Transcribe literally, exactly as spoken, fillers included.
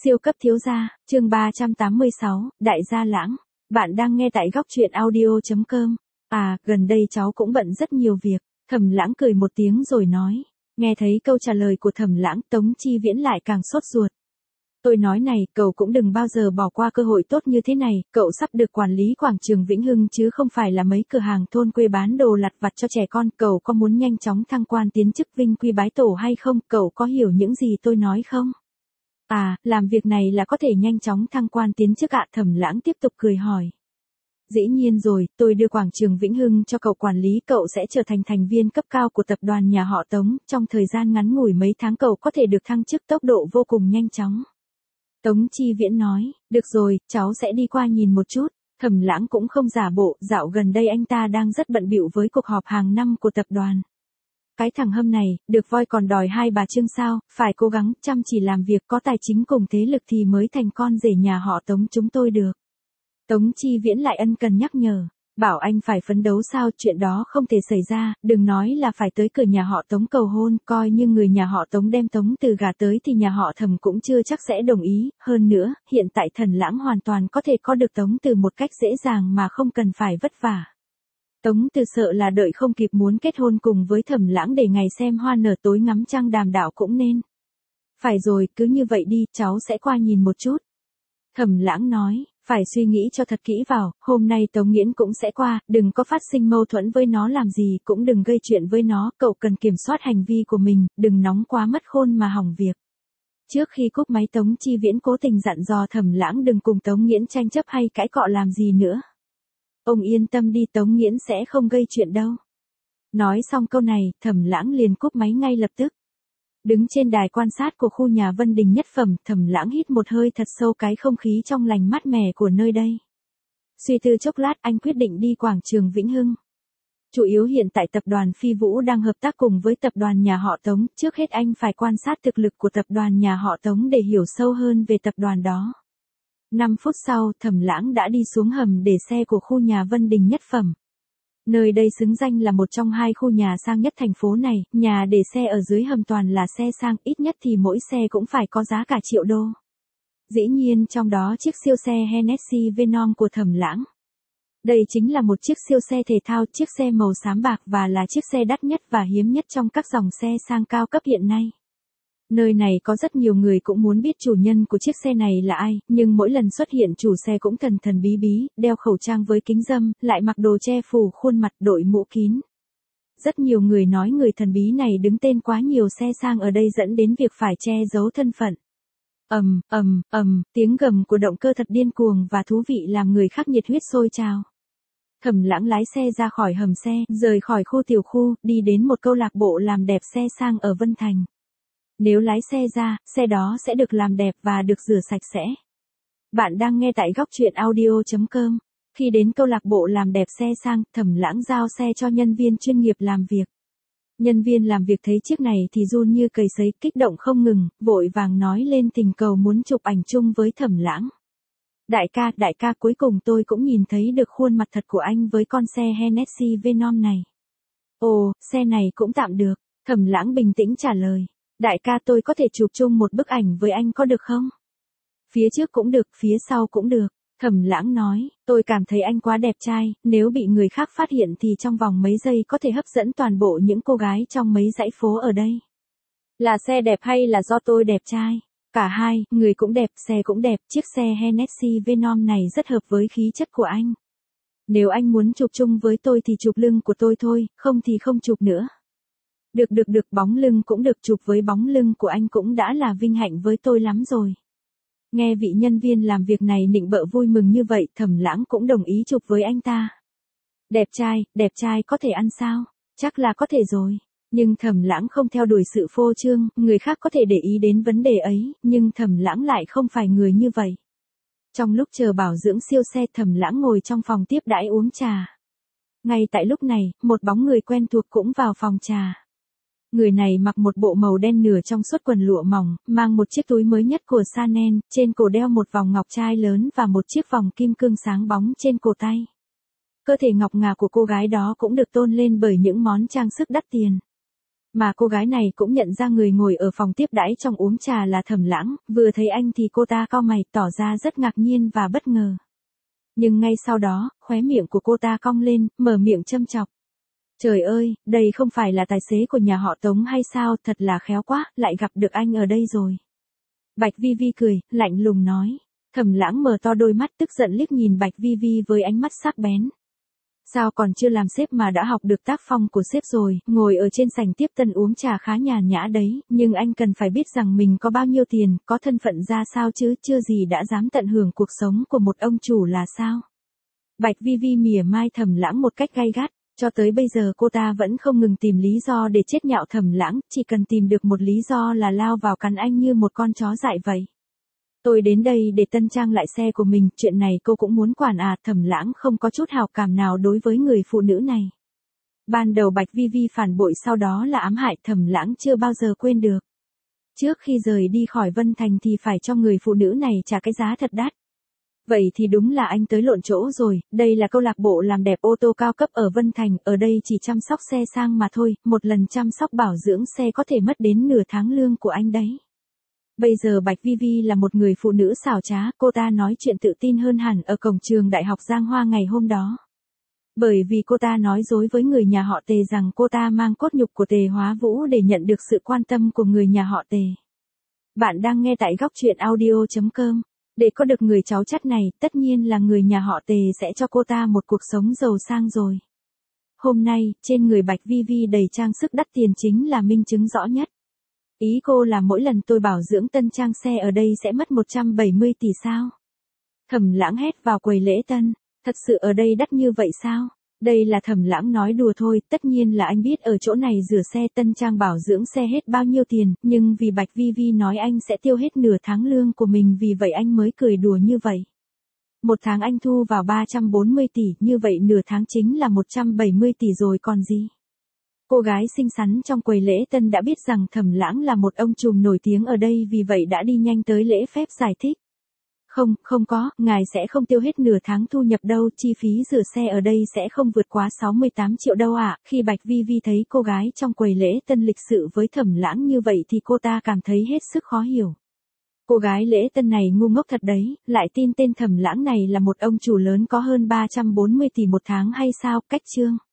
Siêu cấp thiếu gia, chương ba trăm tám mươi sáu, Đại gia lãng. Bạn đang nghe tại góc truyện audio.com. À, gần đây cháu cũng bận rất nhiều việc. Thẩm Lãng cười một tiếng rồi nói. Nghe thấy câu trả lời của Thẩm Lãng, Tống Chi Viễn lại càng sốt ruột. Tôi nói này, cậu cũng đừng bao giờ bỏ qua cơ hội tốt như thế này, cậu sắp được quản lý quảng trường Vĩnh Hưng chứ không phải là mấy cửa hàng thôn quê bán đồ lặt vặt cho trẻ con, cậu có muốn nhanh chóng thăng quan tiến chức vinh quy bái tổ hay không, cậu có hiểu những gì tôi nói không? À, làm việc này là có thể nhanh chóng thăng quan tiến chức ạ. Thẩm Lãng tiếp tục cười hỏi. Dĩ nhiên rồi, tôi đưa quảng trường Vĩnh Hưng cho cậu quản lý, cậu sẽ trở thành thành viên cấp cao của tập đoàn nhà họ Tống, trong thời gian ngắn ngủi mấy tháng cậu có thể được thăng chức tốc độ vô cùng nhanh chóng. Tống Chi Viễn nói, được rồi, cháu sẽ đi qua nhìn một chút. Thẩm Lãng cũng không giả bộ, dạo gần đây anh ta đang rất bận bịu với cuộc họp hàng năm của tập đoàn. Cái thằng Hâm này, được voi còn đòi hai bà Trưng sao, phải cố gắng, chăm chỉ làm việc, có tài chính cùng thế lực thì mới thành con rể nhà họ Tống chúng tôi được. Tống Chi Viễn lại ân cần nhắc nhở, bảo anh phải phấn đấu sao, chuyện đó không thể xảy ra, đừng nói là phải tới cửa nhà họ Tống cầu hôn, coi như người nhà họ Tống đem Tống Từ gả tới thì nhà họ Thẩm cũng chưa chắc sẽ đồng ý, hơn nữa, hiện tại Thẩm Lãng hoàn toàn có thể có được Tống Từ một cách dễ dàng mà không cần phải vất vả. Tống Từ sợ là đợi không kịp muốn kết hôn cùng với Thẩm Lãng để ngày xem hoa nở tối ngắm trăng đàm đạo cũng nên. Phải rồi, cứ như vậy đi, cháu sẽ qua nhìn một chút. Thẩm Lãng nói, phải suy nghĩ cho thật kỹ vào, hôm nay Tống Nghiễn cũng sẽ qua, đừng có phát sinh mâu thuẫn với nó làm gì, cũng đừng gây chuyện với nó, cậu cần kiểm soát hành vi của mình, đừng nóng quá mất khôn mà hỏng việc. Trước khi cúp máy Tống Chi Viễn cố tình dặn dò Thẩm Lãng đừng cùng Tống Nghiễn tranh chấp hay cãi cọ làm gì nữa. Ông yên tâm đi, Tống Nghiễn sẽ không gây chuyện đâu. Nói xong câu này, Thẩm Lãng liền cúp máy ngay lập tức. Đứng trên đài quan sát của khu nhà Vân Đình nhất phẩm, Thẩm Lãng hít một hơi thật sâu cái không khí trong lành mát mẻ của nơi đây. Suy tư chốc lát, anh quyết định đi quảng trường Vĩnh Hưng. Chủ yếu hiện tại tập đoàn Phi Vũ đang hợp tác cùng với tập đoàn nhà họ Tống, trước hết anh phải quan sát thực lực của tập đoàn nhà họ Tống để hiểu sâu hơn về tập đoàn đó. năm phút sau, Thẩm Lãng đã đi xuống hầm để xe của khu nhà Vân Đình nhất phẩm. Nơi đây xứng danh là một trong hai khu nhà sang nhất thành phố này, nhà để xe ở dưới hầm toàn là xe sang, ít nhất thì mỗi xe cũng phải có giá cả triệu đô. Dĩ nhiên trong đó chiếc siêu xe Hennessy Venom của Thẩm Lãng. Đây chính là một chiếc siêu xe thể thao, chiếc xe màu xám bạc và là chiếc xe đắt nhất và hiếm nhất trong các dòng xe sang cao cấp hiện nay. Nơi này có rất nhiều người cũng muốn biết chủ nhân của chiếc xe này là ai, nhưng mỗi lần xuất hiện chủ xe cũng thần thần bí bí, đeo khẩu trang với kính râm, lại mặc đồ che phủ khuôn mặt, đội mũ kín. Rất nhiều người nói người thần bí này đứng tên quá nhiều xe sang ở đây dẫn đến việc phải che giấu thân phận. Ầm, ầm, ầm, tiếng gầm của động cơ thật điên cuồng và thú vị làm người khác nhiệt huyết sôi trào. Thẩm Lãng lái xe ra khỏi hầm xe, rời khỏi khu tiểu khu, đi đến một câu lạc bộ làm đẹp xe sang ở Vân Thành. Nếu lái xe ra, xe đó sẽ được làm đẹp và được rửa sạch sẽ. Bạn đang nghe tại góc truyện audio.com. Khi đến câu lạc bộ làm đẹp xe sang, Thẩm Lãng giao xe cho nhân viên chuyên nghiệp làm việc. Nhân viên làm việc thấy chiếc này thì run như cầy sấy, kích động không ngừng, vội vàng nói lên tình cầu muốn chụp ảnh chung với Thẩm Lãng. Đại ca, đại ca, cuối cùng tôi cũng nhìn thấy được khuôn mặt thật của anh với con xe Hennessy Venom này. Ồ, xe này cũng tạm được, Thẩm Lãng bình tĩnh trả lời. Đại ca, tôi có thể chụp chung một bức ảnh với anh có được không? Phía trước cũng được, phía sau cũng được. Thẩm Lãng nói, tôi cảm thấy anh quá đẹp trai, nếu bị người khác phát hiện thì trong vòng mấy giây có thể hấp dẫn toàn bộ những cô gái trong mấy dãy phố ở đây. Là xe đẹp hay là do tôi đẹp trai? Cả hai, người cũng đẹp, xe cũng đẹp, chiếc xe Hennessy Venom này rất hợp với khí chất của anh. Nếu anh muốn chụp chung với tôi thì chụp lưng của tôi thôi, không thì không chụp nữa. Được được được, bóng lưng cũng được, chụp với bóng lưng của anh cũng đã là vinh hạnh với tôi lắm rồi. Nghe vị nhân viên làm việc này nịnh bợ vui mừng như vậy, Thẩm Lãng cũng đồng ý chụp với anh ta. Đẹp trai, đẹp trai có thể ăn sao? Chắc là có thể rồi. Nhưng Thẩm Lãng không theo đuổi sự phô trương, người khác có thể để ý đến vấn đề ấy, nhưng Thẩm Lãng lại không phải người như vậy. Trong lúc chờ bảo dưỡng siêu xe, Thẩm Lãng ngồi trong phòng tiếp đãi uống trà. Ngay tại lúc này, một bóng người quen thuộc cũng vào phòng trà. Người này mặc một bộ màu đen nửa trong suốt quần lụa mỏng, mang một chiếc túi mới nhất của Chanel, trên cổ đeo một vòng ngọc trai lớn và một chiếc vòng kim cương sáng bóng trên cổ tay. Cơ thể ngọc ngà của cô gái đó cũng được tôn lên bởi những món trang sức đắt tiền. Mà cô gái này cũng nhận ra người ngồi ở phòng tiếp đãi trong uống trà là Thẩm Lãng, vừa thấy anh thì cô ta cau mày tỏ ra rất ngạc nhiên và bất ngờ. Nhưng ngay sau đó, khóe miệng của cô ta cong lên, mở miệng châm chọc. Trời ơi, đây không phải là tài xế của nhà họ Tống hay sao, thật là khéo quá, lại gặp được anh ở đây rồi. Bạch Vi Vi cười, lạnh lùng nói. Thẩm Lãng mở to đôi mắt tức giận liếc nhìn Bạch Vi Vi với ánh mắt sắc bén. Sao còn chưa làm sếp mà đã học được tác phong của sếp rồi, ngồi ở trên sảnh tiếp tân uống trà khá nhàn nhã đấy, nhưng anh cần phải biết rằng mình có bao nhiêu tiền, có thân phận ra sao chứ, chưa gì đã dám tận hưởng cuộc sống của một ông chủ là sao. Bạch Vi Vi mỉa mai Thẩm Lãng một cách gay gắt, cho tới bây giờ cô ta vẫn không ngừng tìm lý do để chế nhạo Thẩm Lãng, chỉ cần tìm được một lý do là lao vào cắn anh như một con chó dại vậy. Tôi đến đây để tân trang lại xe của mình, chuyện này cô cũng muốn quản à, Thẩm Lãng không có chút hảo cảm nào đối với người phụ nữ này. Ban đầu Bạch Vi Vi phản bội sau đó là ám hại, Thẩm Lãng chưa bao giờ quên được. Trước khi rời đi khỏi Vân Thành thì phải cho người phụ nữ này trả cái giá thật đắt. Vậy thì đúng là anh tới lộn chỗ rồi, đây là câu lạc bộ làm đẹp ô tô cao cấp ở Vân Thành, ở đây chỉ chăm sóc xe sang mà thôi, một lần chăm sóc bảo dưỡng xe có thể mất đến nửa tháng lương của anh đấy. Bây giờ Bạch Vi Vi là một người phụ nữ xảo trá, cô ta nói chuyện tự tin hơn hẳn ở cổng trường đại học Giang Hoa ngày hôm đó. Bởi vì cô ta nói dối với người nhà họ Tề rằng cô ta mang cốt nhục của Tề Hóa Vũ để nhận được sự quan tâm của người nhà họ Tề. Bạn đang nghe tại góc truyện audio chấm com. Để có được người cháu chắt này, tất nhiên là người nhà họ Tề sẽ cho cô ta một cuộc sống giàu sang rồi. Hôm nay, trên người Bạch Vi Vi đầy trang sức đắt tiền chính là minh chứng rõ nhất. Ý cô là mỗi lần tôi bảo dưỡng tân trang xe ở đây sẽ mất một trăm bảy mươi tỷ sao? Thẩm Lãng hét vào quầy lễ tân, thật sự ở đây đắt như vậy sao? Đây là Thẩm Lãng nói đùa thôi, tất nhiên là anh biết ở chỗ này rửa xe tân trang bảo dưỡng xe hết bao nhiêu tiền, nhưng vì Bạch Vi Vi nói anh sẽ tiêu hết nửa tháng lương của mình vì vậy anh mới cười đùa như vậy. Một tháng anh thu vào ba trăm bốn mươi tỷ, như vậy nửa tháng chính là một trăm bảy mươi tỷ rồi còn gì? Cô gái xinh xắn trong quầy lễ tân đã biết rằng Thẩm Lãng là một ông trùm nổi tiếng ở đây vì vậy đã đi nhanh tới lễ phép giải thích. Không, không có, ngài sẽ không tiêu hết nửa tháng thu nhập đâu, chi phí rửa xe ở đây sẽ không vượt quá sáu mươi tám triệu đâu ạ. À. Khi Bạch Vi Vi thấy cô gái trong quầy lễ tân lịch sự với Thẩm Lãng như vậy thì cô ta cảm thấy hết sức khó hiểu. Cô gái lễ tân này ngu ngốc thật đấy, lại tin tên Thẩm Lãng này là một ông chủ lớn có hơn ba trăm bốn mươi tỷ một tháng hay sao, cách chương.